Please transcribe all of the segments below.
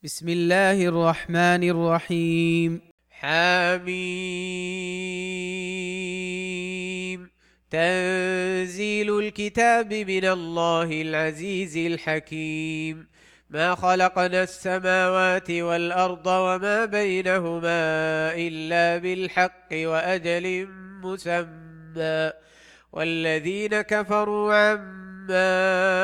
بسم الله الرحمن الرحيم. حميم. تنزيل الكتاب من الله العزيز الحكيم. ما خلقنا السماوات والأرض وما بينهما إلا بالحق وأجل مسمى، والذين كفروا عما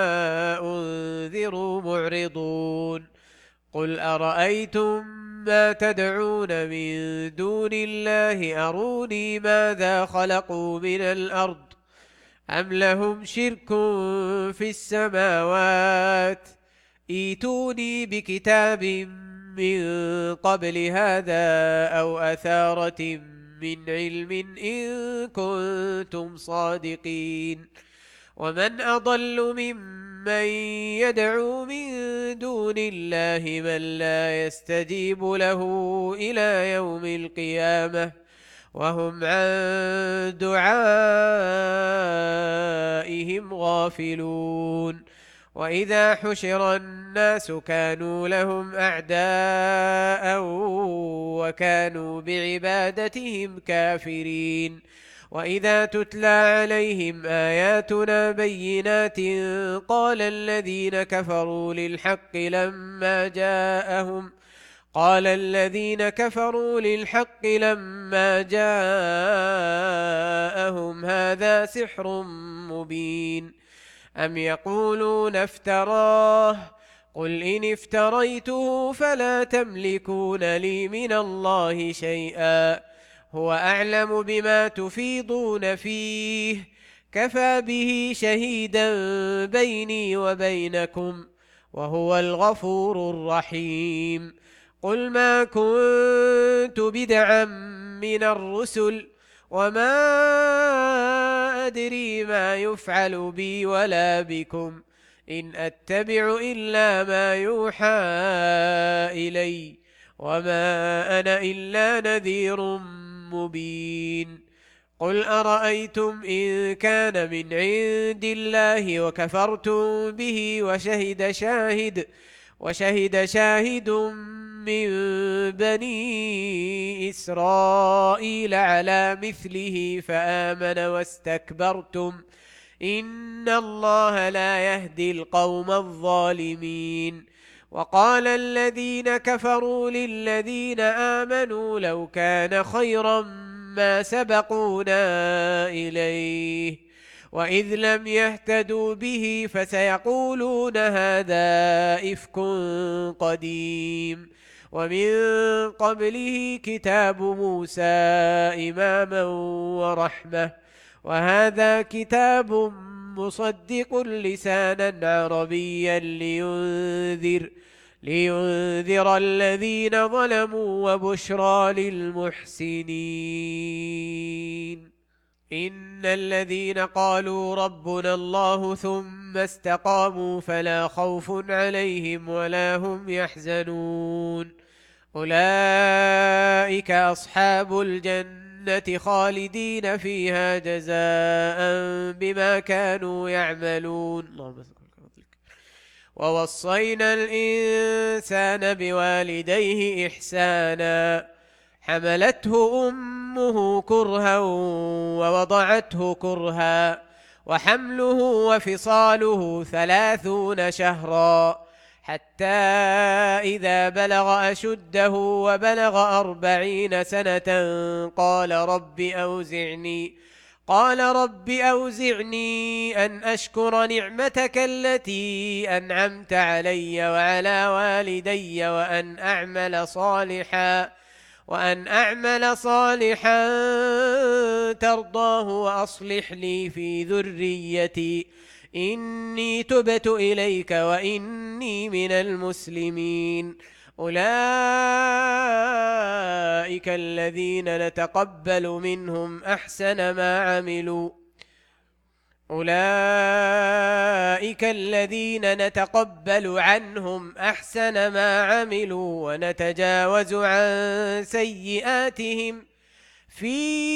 أنذروا معرضون. قل أرأيتم ما تدعون من دون الله أروني ماذا خلقوا من الأرض أم لهم شرك في السماوات، ائتوني بكتاب من قبل هذا أو أثارة من علم إن كنتم صادقين. ومن أضل ممن يدعو من دون الله من لا يستجيب له إلى يوم القيامة وهم عن دعائهم غافلون. وإذا حشر الناس كانوا لهم أعداء وكانوا بعبادتهم كافرين. وإذا تتلى عليهم آياتنا بينات قال الذين كفروا للحق لما جاءهم هذا سحر مبين. أم يقولون افتراه، قل إن افتريته فلا تملكون لي من الله شيئا، هو أعلم بما تفيضون فيه، كفى به شهيدا بيني وبينكم، وهو الغفور الرحيم. قل ما كنت بدعا من الرسل وما أدري ما يفعل بي ولا بكم، إن أتبع إلا ما يوحى إلي، وما أنا إلا نذير مبين. قل أرأيتم إن كان من عند الله وكفرتم به وشهد شاهد من بني إسرائيل على مثله فآمن واستكبرتم، إن الله لا يهدي القوم الظالمين. وقال الذين كفروا للذين آمنوا لو كان خيرا ما سبقونا إليه، وإذ لم يهتدوا به فسيقولون هذا إفك قديم. ومن قبله كتاب موسى إماما ورحمة، وهذا كتاب مصدق لسانا عربيا لينذر الذين ظلموا وبشرى للمحسنين. إن الذين قالوا ربنا الله ثم استقاموا فلا خوف عليهم ولا هم يحزنون، أولئك أصحاب الجنة خالدين فيها جزاء بما كانوا يعملون. اللهم صل على سيدنا. ووصينا الإنسان بوالديه إحسانا، حملته أمه كرها ووضعته كرها، وحمله وفصاله 30 شهرا، حتى إذا بلغ أشده وبلغ 40 سنة قال رب أوزعني أن أشكر نعمتك التي أنعمت علي وعلى والدي وأن أعمل صالحا ترضاه وأصلح لي في ذريتي إني تبت إليك وإني من المسلمين. أولئك الذين نتقبل عنهم أحسن ما عملوا ونتجاوز عن سيئاتهم في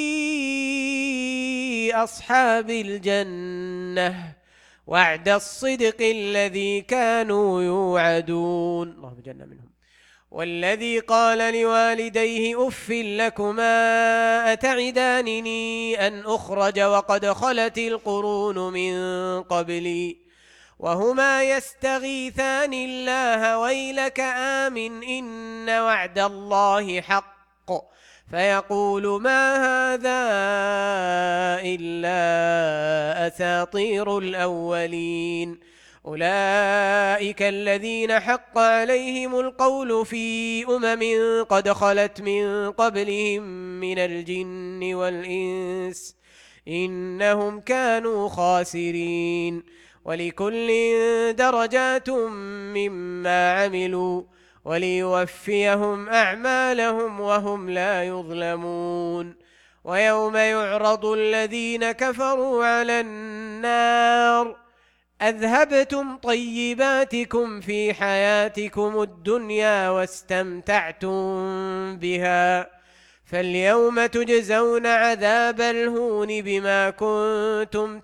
أصحاب الجنة، وعد الصدق الذي كانوا يوعدون. اللهم اجعلنا منهم. والذي قال لوالديه أف لكما أتعدانني أن أخرج وقد خلت القرون من قبلي وهما يستغيثان الله ويلك آمن إن وعد الله حق فيقول ما هذا إلا أساطير الأولين أولئك الذين حق عليهم القول في قد خلت من قبلهم من الجن والإنس إنهم كانوا خاسرين ولكل درجات مما عملوا وليوفيهم أعمالهم وهم لا يظلمون ويوم يعرض الذين كفروا على النار أذهبتم طيباتكم في حياتكم الدنيا واستمتعتم بها فاليوم تجزون عذاب الهون بما كنتم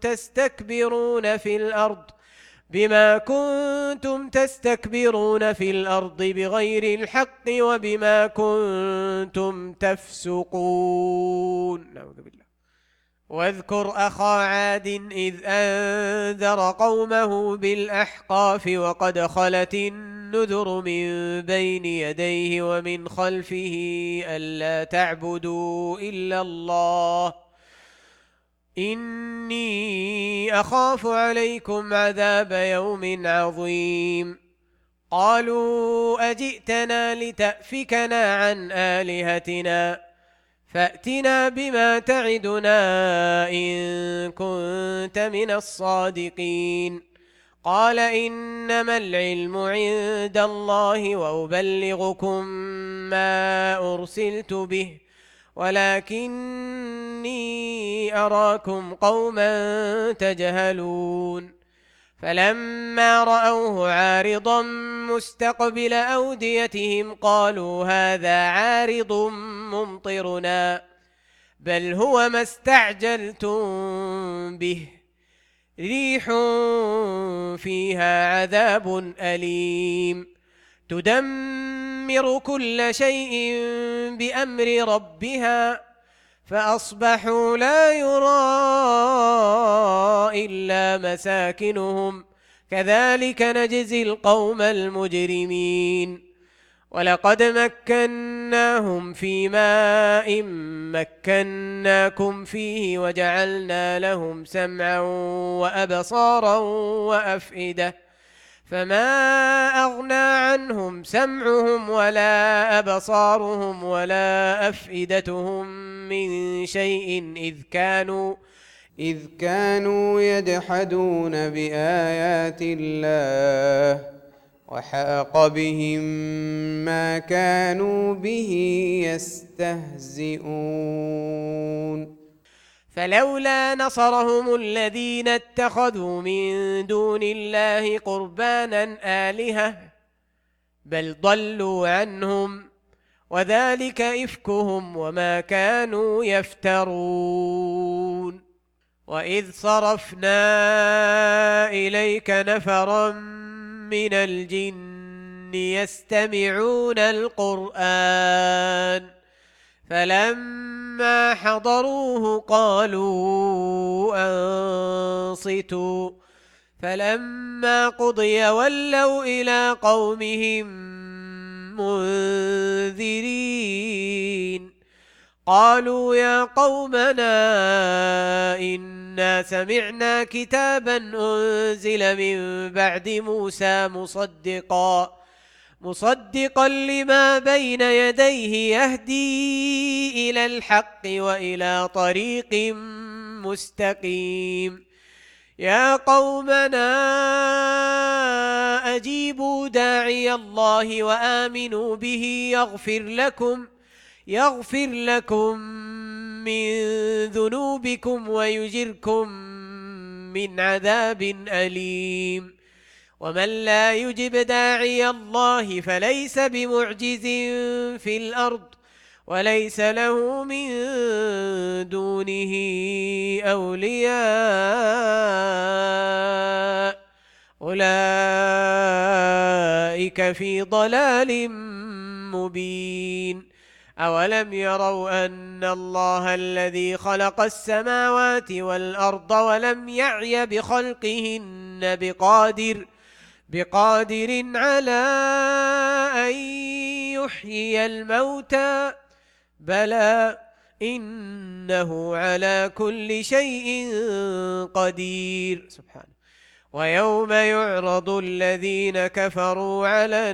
تستكبرون في الأرض بغير الحق وبما كنتم تفسقون. نعوذ بالله. واذكر أخا عاد إذ أنذر قومه بالأحقاف وقد خلت النذر من بين يديه ومن خلفه ألا تعبدوا إلا الله إني أخاف عليكم عذاب يوم عظيم. قالوا أجئتنا لتأفكنا عن آلهتنا فأتنا بما تعدنا إن كنت من الصادقين. قال إنما العلم عند الله وأبلغكم ما أرسلت به ولكني أراكم قوما تجهلون. فلما رأوه عارضا مستقبل أوديتهم قالوا هذا عارض ممطرنا بل هو ما استعجلتم به ريح فيها عذاب أليم تدمر كل شيء بأمر ربها فأصبحوا لا يرى إلا مساكنهم كذلك نجزي القوم المجرمين. ولقد مكناهم في ماء مكناكم فيه وجعلنا لهم سمعا وأبصارا وأفئدة فما أغنى عنهم سمعهم ولا أبصارهم ولا أفئدتهم من شيء إذ كانوا يجحدون بآيات الله وحاق بهم ما كانوا به يستهزئون. فلولا نصرهم الذين اتخذوا من دون الله قربانا آلهة بل ضلوا عنهم وذلك إفكهم وما كانوا يفترون. وإذ صرفنا إليك نفرا من الجن يستمعون القرآن فلما حضروه قالوا أنصتوا فلما قضي ولوا إلى قومهم منذرين. قالوا يا قومنا إنا سمعنا كتابا أنزل من بعد موسى مصدقا لما بين يديه يهدي إلى الحق وإلى طريق مستقيم. يا قومنا أجيبوا داعي الله وآمنوا به يغفر لكم من ذنوبكم ويجركم من عذاب أليم. ومن لا يجب داعي الله فليس بمعجز في الأرض وليس له من دونه أولياء أولئك في ضلال مبين أولم يروا أن الله الذي خلق السماوات والأرض ولم يعي بخلقهن بقادر على أن يحيي الموتى بلى إنه على كل شيء قدير سبحانه ويوم يعرض الذين كفروا على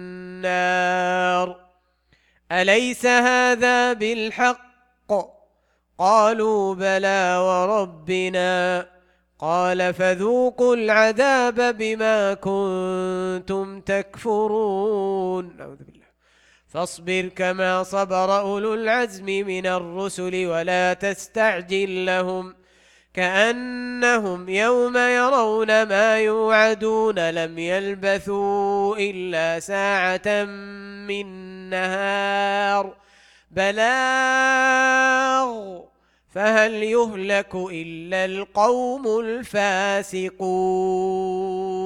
النار أليس هذا بالحق قالوا بلى وربنا قال فذوقوا العذاب بما كنتم تكفرون نعوذ بالله فاصبر كما صبر أولو العزم من الرسل ولا تستعجل لهم كأنهم يوم يرون ما يوعدون لم يلبثوا إلا ساعة من نهار بلاغ فهل يهلك إلا القوم الفاسقون